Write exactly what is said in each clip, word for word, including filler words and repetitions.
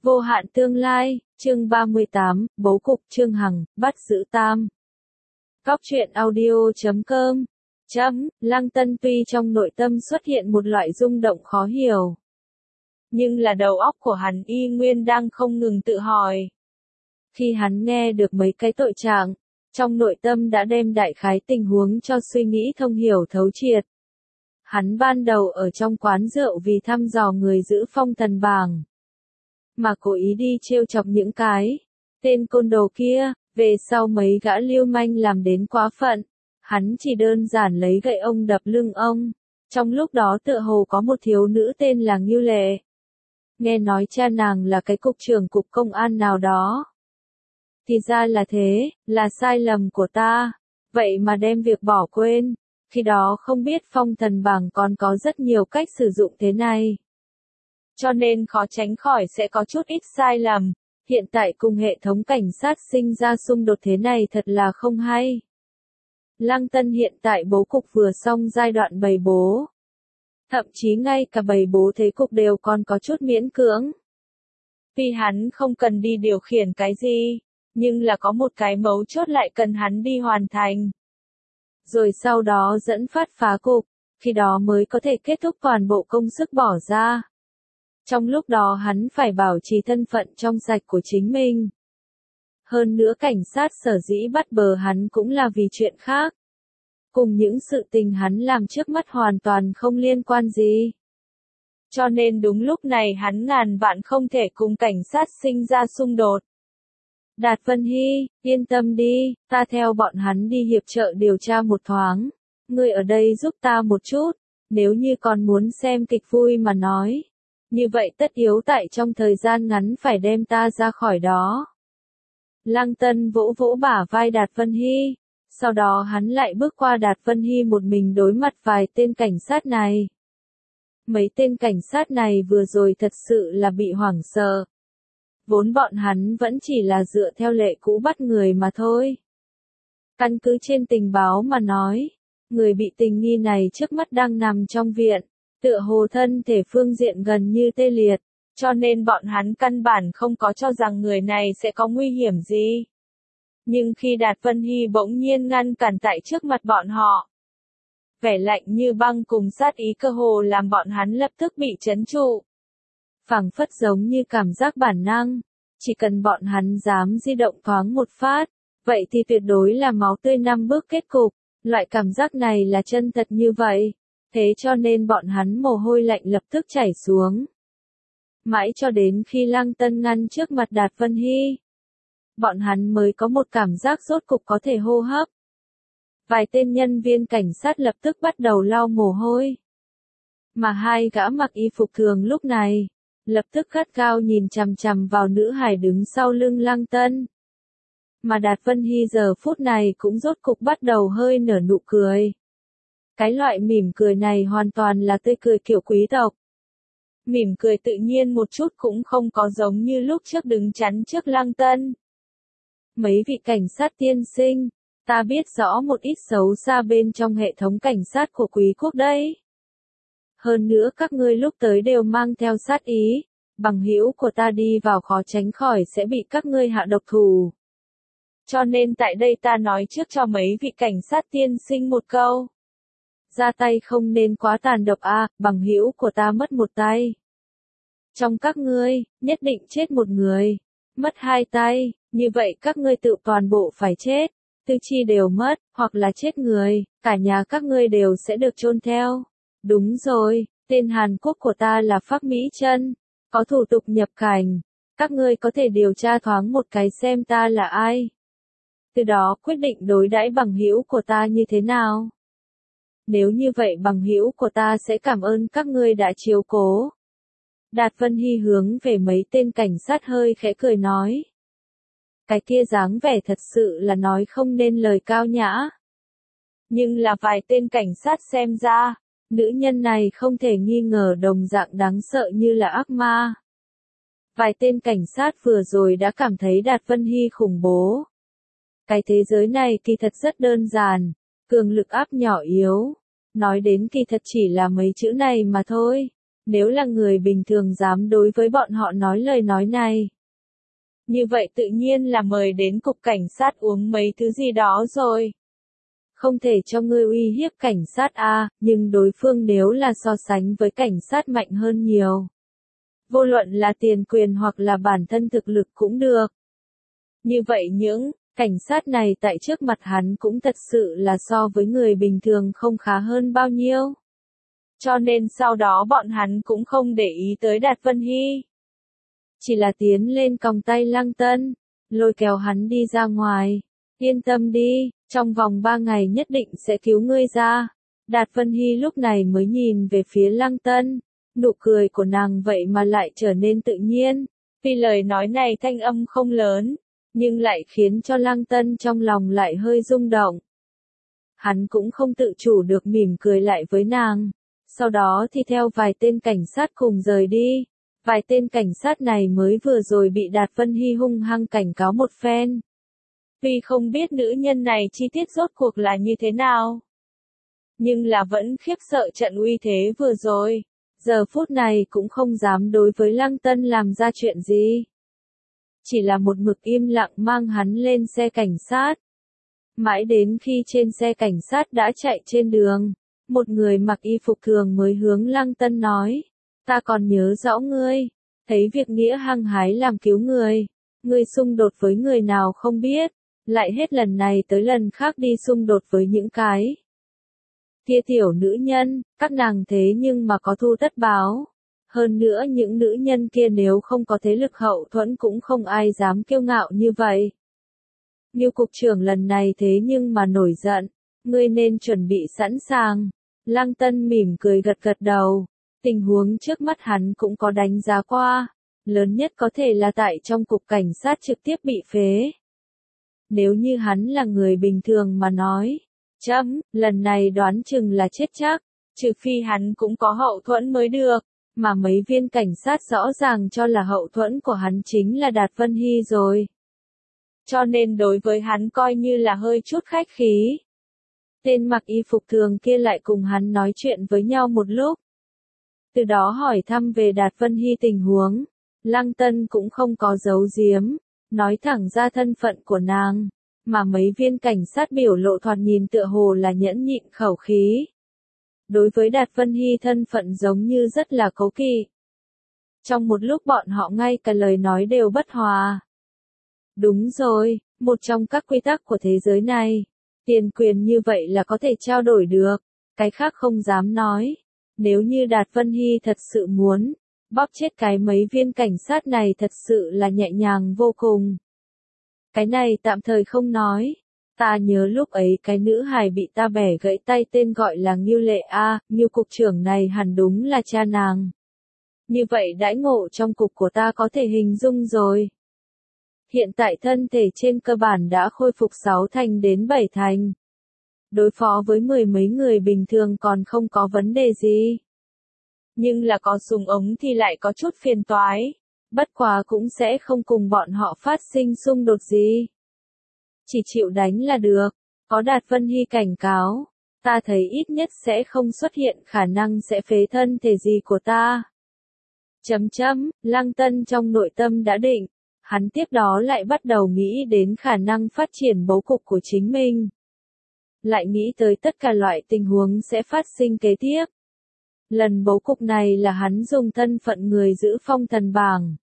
Vô hạn tương lai, chương ba mươi tám, bố cục Trương Hằng, bắt giữ Tam. Cóc truyện audio chấm com. Chấm, Lăng Tân tuy trong nội tâm xuất hiện một loại rung động khó hiểu. Nhưng là đầu óc của hắn y nguyên đang không ngừng tự hỏi. Khi hắn nghe được mấy cái tội trạng, trong nội tâm đã đem đại khái tình huống cho suy nghĩ thông hiểu thấu triệt. Hắn ban đầu ở trong quán rượu vì thăm dò người giữ phong thần bảng, mà cố ý đi trêu chọc những cái tên côn đồ kia, về sau mấy gã lưu manh làm đến quá phận, hắn chỉ đơn giản lấy gậy ông đập lưng ông. Trong lúc đó tựa hồ có một thiếu nữ tên là Ngưu Lệ. Nghe nói cha nàng là cái cục trưởng cục công an nào đó. Thì ra là thế, là sai lầm của ta, vậy mà đem việc bỏ quên, khi đó không biết phong thần bảng còn có rất nhiều cách sử dụng thế này. Cho nên khó tránh khỏi sẽ có chút ít sai lầm, hiện tại cùng hệ thống cảnh sát sinh ra xung đột thế này thật là không hay. Lăng Tân hiện tại bố cục vừa xong giai đoạn bày bố. Thậm chí ngay cả bày bố thế cục đều còn có chút miễn cưỡng. Vì hắn không cần đi điều khiển cái gì, nhưng là có một cái mấu chốt lại cần hắn đi hoàn thành. Rồi sau đó dẫn phát phá cục, khi đó mới có thể kết thúc toàn bộ công sức bỏ ra. Trong lúc đó hắn phải bảo trì thân phận trong sạch của chính mình. Hơn nữa cảnh sát sở dĩ bắt bớ hắn cũng là vì chuyện khác. Cùng những sự tình hắn làm trước mắt hoàn toàn không liên quan gì. Cho nên đúng lúc này hắn ngàn vạn không thể cùng cảnh sát sinh ra xung đột. Đạt Vân Hy, yên tâm đi, ta theo bọn hắn đi hiệp trợ điều tra một thoáng. Ngươi ở đây giúp ta một chút, nếu như còn muốn xem kịch vui mà nói. Như vậy tất yếu tại trong thời gian ngắn phải đem ta ra khỏi đó. Lăng Tân vỗ vỗ bả vai Đạt Vân Hy, sau đó hắn lại bước qua Đạt Vân Hy một mình đối mặt vài tên cảnh sát này. Mấy tên cảnh sát này vừa rồi thật sự là bị hoảng sợ. Vốn bọn hắn vẫn chỉ là dựa theo lệ cũ bắt người mà thôi. Căn cứ trên tình báo mà nói, người bị tình nghi này trước mắt đang nằm trong viện, tựa hồ thân thể phương diện gần như tê liệt, cho nên bọn hắn căn bản không có cho rằng người này sẽ có nguy hiểm gì. Nhưng khi Đạt Vân Hy bỗng nhiên ngăn cản tại trước mặt bọn họ, vẻ lạnh như băng cùng sát ý cơ hồ làm bọn hắn lập tức bị trấn trụ. Phảng phất giống như cảm giác bản năng, chỉ cần bọn hắn dám di động thoáng một phát, vậy thì tuyệt đối là máu tươi năm bước kết cục, loại cảm giác này là chân thật như vậy, thế cho nên bọn hắn mồ hôi lạnh lập tức chảy xuống. Mãi cho đến khi Lăng Tân ngăn trước mặt Đạt Vân Hy, bọn hắn mới có một cảm giác rốt cục có thể hô hấp. Vài tên nhân viên cảnh sát lập tức bắt đầu lau mồ hôi. Mà hai gã mặc y phục thường lúc này, lập tức gắt gao nhìn chằm chằm vào nữ hài đứng sau lưng Lăng Tân. Mà Đạt Vân Hy giờ phút này cũng rốt cục bắt đầu hơi nở nụ cười. Cái loại mỉm cười này hoàn toàn là tươi cười kiểu quý tộc. Mỉm cười tự nhiên một chút cũng không có giống như lúc trước đứng chắn trước Lăng Tân. Mấy vị cảnh sát tiên sinh, ta biết rõ một ít xấu xa bên trong hệ thống cảnh sát của quý quốc đấy. Hơn nữa các ngươi lúc tới đều mang theo sát ý, bằng hữu của ta đi vào khó tránh khỏi sẽ bị các ngươi hạ độc thủ. Cho nên tại đây ta nói trước cho mấy vị cảnh sát tiên sinh một câu. Ra tay không nên quá tàn độc a, à, bằng hữu của ta mất một tay. Trong các ngươi, nhất định chết một người, mất hai tay, như vậy các ngươi tự toàn bộ phải chết, tư chi đều mất, hoặc là chết người, cả nhà các ngươi đều sẽ được chôn theo. Đúng rồi, tên Hàn Quốc của ta là Phác Mỹ Trân, có thủ tục nhập cảnh, các ngươi có thể điều tra thoáng một cái xem ta là ai. Từ đó quyết định đối đãi bằng hữu của ta như thế nào. Nếu như vậy bằng hữu của ta sẽ cảm ơn các ngươi đã chiếu cố. Đạt Vân Hy hướng về mấy tên cảnh sát hơi khẽ cười nói. Cái kia dáng vẻ thật sự là nói không nên lời cao nhã. Nhưng là vài tên cảnh sát xem ra, nữ nhân này không thể nghi ngờ đồng dạng đáng sợ như là ác ma. Vài tên cảnh sát vừa rồi đã cảm thấy Đạt Vân Hy khủng bố. Cái thế giới này kỳ thật rất đơn giản, cường lực áp nhỏ yếu. Nói đến kỳ thật chỉ là mấy chữ này mà thôi. Nếu là người bình thường dám đối với bọn họ nói lời nói này, như vậy tự nhiên là mời đến cục cảnh sát uống mấy thứ gì đó rồi. Không thể cho ngươi uy hiếp cảnh sát a, nhưng đối phương nếu là so sánh với cảnh sát mạnh hơn nhiều. Vô luận là tiền quyền hoặc là bản thân thực lực cũng được. Như vậy những cảnh sát này tại trước mặt hắn cũng thật sự là so với người bình thường không khá hơn bao nhiêu. Cho nên sau đó bọn hắn cũng không để ý tới Đạt Vân Hy. Chỉ là tiến lên còng tay Lăng Tân, lôi kéo hắn đi ra ngoài. Yên tâm đi, trong vòng ba ngày nhất định sẽ cứu ngươi ra. Đạt Vân Hy lúc này mới nhìn về phía Lăng Tân. Nụ cười của nàng vậy mà lại trở nên tự nhiên. Vì lời nói này thanh âm không lớn, nhưng lại khiến cho Lăng Tân trong lòng lại hơi rung động. Hắn cũng không tự chủ được mỉm cười lại với nàng. Sau đó thì theo vài tên cảnh sát cùng rời đi. Vài tên cảnh sát này mới vừa rồi bị Đạt Vân Hy hung hăng cảnh cáo một phen. Vì không biết nữ nhân này chi tiết rốt cuộc là như thế nào. Nhưng là vẫn khiếp sợ trận uy thế vừa rồi. Giờ phút này cũng không dám đối với Lăng Tân làm ra chuyện gì. Chỉ là một mực im lặng mang hắn lên xe cảnh sát. Mãi đến khi trên xe cảnh sát đã chạy trên đường, một người mặc y phục thường mới hướng Lăng Tân nói. Ta còn nhớ rõ ngươi, thấy việc nghĩa hăng hái làm cứu người. Ngươi xung đột với người nào không biết, lại hết lần này tới lần khác đi xung đột với những cái kia tiểu nữ nhân, các nàng thế nhưng mà có thu tất báo. Hơn nữa những nữ nhân kia nếu không có thế lực hậu thuẫn cũng không ai dám kiêu ngạo như vậy. Như cục trưởng lần này thế nhưng mà nổi giận, ngươi nên chuẩn bị sẵn sàng. Lăng Tân mỉm cười gật gật đầu, tình huống trước mắt hắn cũng có đánh giá qua, lớn nhất có thể là tại trong cục cảnh sát trực tiếp bị phế. Nếu như hắn là người bình thường mà nói, chấm, lần này đoán chừng là chết chắc, trừ phi hắn cũng có hậu thuẫn mới được, mà mấy viên cảnh sát rõ ràng cho là hậu thuẫn của hắn chính là Đạt Vân Hy rồi. Cho nên đối với hắn coi như là hơi chút khách khí. Tên mặc y phục thường kia lại cùng hắn nói chuyện với nhau một lúc. Từ đó hỏi thăm về Đạt Vân Hy tình huống. Lăng Tân cũng không có giấu giếm, nói thẳng ra thân phận của nàng, mà mấy viên cảnh sát biểu lộ thoạt nhìn tựa hồ là nhẫn nhịn khẩu khí. Đối với Đạt Vân Hy thân phận giống như rất là cố kỵ. Trong một lúc bọn họ ngay cả lời nói đều bất hòa. Đúng rồi, một trong các quy tắc của thế giới này, tiền quyền như vậy là có thể trao đổi được, cái khác không dám nói. Nếu như Đạt Vân Hy thật sự muốn bóp chết cái mấy viên cảnh sát này thật sự là nhẹ nhàng vô cùng. Cái này tạm thời không nói. Ta nhớ lúc ấy cái nữ hài bị ta bẻ gãy tay tên gọi là Ngưu Lệ A, Ngưu cục trưởng này hẳn đúng là cha nàng. Như vậy đãi ngộ trong cục của ta có thể hình dung rồi. Hiện tại thân thể trên cơ bản đã khôi phục sáu thành đến bảy thành. Đối phó với mười mấy người bình thường còn không có vấn đề gì. Nhưng là có súng ống thì lại có chút phiền toái. Bất quá cũng sẽ không cùng bọn họ phát sinh xung đột gì. Chỉ chịu đánh là được. Có Đạt Vân Hy cảnh cáo. Ta thấy ít nhất sẽ không xuất hiện khả năng sẽ phế thân thể gì của ta. Chấm chấm, Lăng Tân trong nội tâm đã định. Hắn tiếp đó lại bắt đầu nghĩ đến khả năng phát triển bố cục của chính mình. Lại nghĩ tới tất cả loại tình huống sẽ phát sinh kế tiếp. Lần bố cục này là hắn dùng thân phận người giữ phong thần bảng.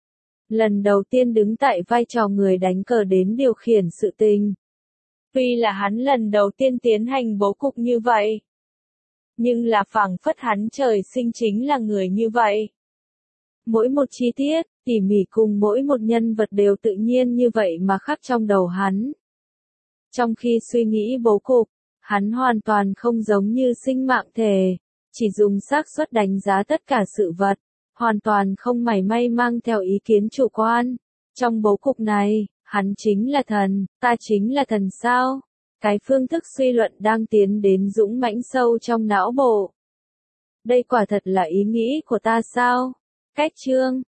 Lần đầu tiên đứng tại vai trò người đánh cờ đến điều khiển sự tình. Tuy là hắn lần đầu tiên tiến hành bố cục như vậy. Nhưng là phảng phất hắn trời sinh chính là người như vậy. Mỗi một chi tiết, tỉ mỉ cùng mỗi một nhân vật đều tự nhiên như vậy mà khắc trong đầu hắn. Trong khi suy nghĩ bố cục, hắn hoàn toàn không giống như sinh mạng thể, chỉ dùng xác suất đánh giá tất cả sự vật, hoàn toàn không mảy may mang theo ý kiến chủ quan. Trong bố cục này, hắn chính là thần, ta chính là thần sao? Cái phương thức suy luận đang tiến đến dũng mãnh sâu trong não bộ. Đây quả thật là ý nghĩ của ta sao? Cách chương